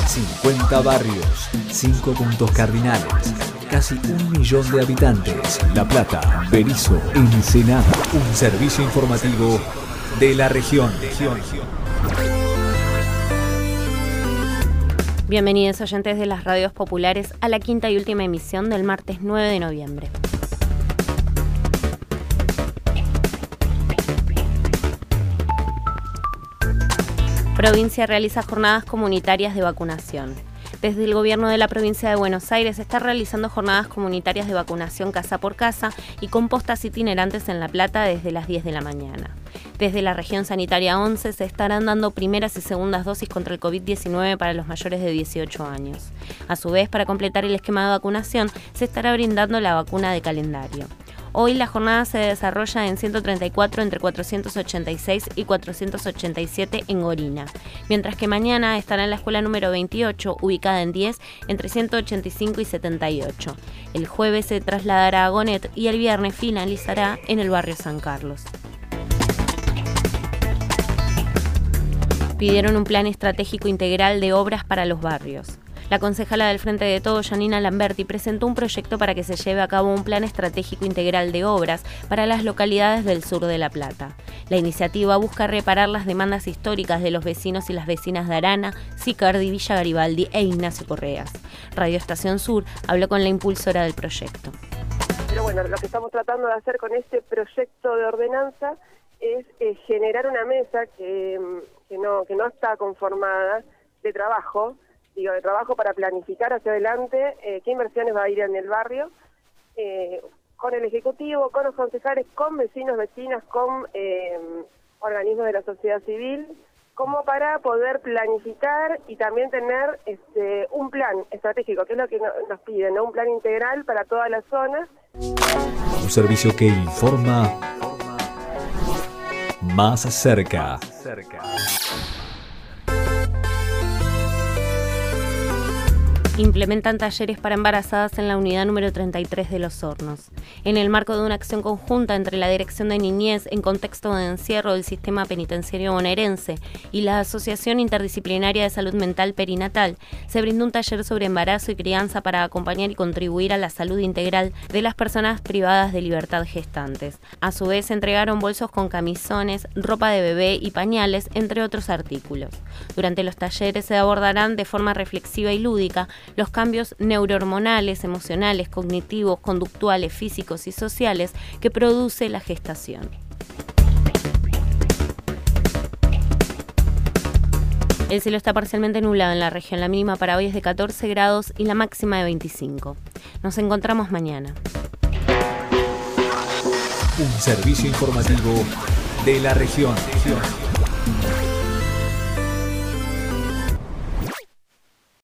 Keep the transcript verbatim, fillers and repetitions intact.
cincuenta barrios, cinco puntos cardinales, casi un millón de habitantes. La Plata, Berisso, Ensenada. Un servicio informativo de la región. Bienvenidos oyentes de las radios populares a la quinta y última emisión del martes nueve de noviembre. Provincia realiza jornadas comunitarias de vacunación. Desde el gobierno de la provincia de Buenos Aires se está realizando jornadas comunitarias de vacunación casa por casa y con postas itinerantes en La Plata desde las diez de la mañana. Desde la región sanitaria once se estarán dando primeras y segundas dosis contra el COVID diecinueve para los mayores de dieciocho años. A su vez, para completar el esquema de vacunación, se estará brindando la vacuna de calendario. Hoy la jornada se desarrolla en ciento treinta y cuatro entre cuatrocientos ochenta y seis y cuatrocientos ochenta y siete en Gorina, mientras que mañana estará en la escuela número veintiocho, ubicada en diez, entre ciento ochenta y cinco y setenta y ocho. El jueves se trasladará a Gonet y el viernes finalizará en el barrio San Carlos. Pidieron un plan estratégico integral de obras para los barrios. La concejala del Frente de Todos, Janina Lamberti, presentó un proyecto para que se lleve a cabo un plan estratégico integral de obras para las localidades del sur de La Plata. La iniciativa busca reparar las demandas históricas de los vecinos y las vecinas de Arana, Sicardi, Villa Garibaldi e Ignacio Correas. Radio Estación Sur habló con la impulsora del proyecto. Pero bueno, lo que estamos tratando de hacer con este proyecto de ordenanza es eh, generar una mesa que, que, no, que no está conformada de trabajo, digo, de trabajo para planificar hacia adelante eh, qué inversiones va a ir en el barrio, eh, con el Ejecutivo, con los concejales, con vecinos, vecinas, con eh, organismos de la sociedad civil, como para poder planificar y también tener este, un plan estratégico, que es lo que no, nos piden, ¿no? Un plan integral para toda la zona. Un servicio que informa más cerca. Implementan talleres para embarazadas en la unidad número treinta y tres de Los Hornos. En el marco de una acción conjunta entre la Dirección de Niñez en contexto de encierro del sistema penitenciario bonaerense y la Asociación Interdisciplinaria de Salud Mental Perinatal, se brindó un taller sobre embarazo y crianza para acompañar y contribuir a la salud integral de las personas privadas de libertad gestantes. A su vez, se entregaron bolsos con camisones, ropa de bebé y pañales, entre otros artículos. Durante los talleres se abordarán de forma reflexiva y lúdica los cambios neurohormonales, emocionales, cognitivos, conductuales, físicos y sociales que produce la gestación. El cielo está parcialmente nublado en la región. La mínima para hoy es de catorce grados y la máxima de veinticinco. Nos encontramos mañana. Un servicio informativo de la región.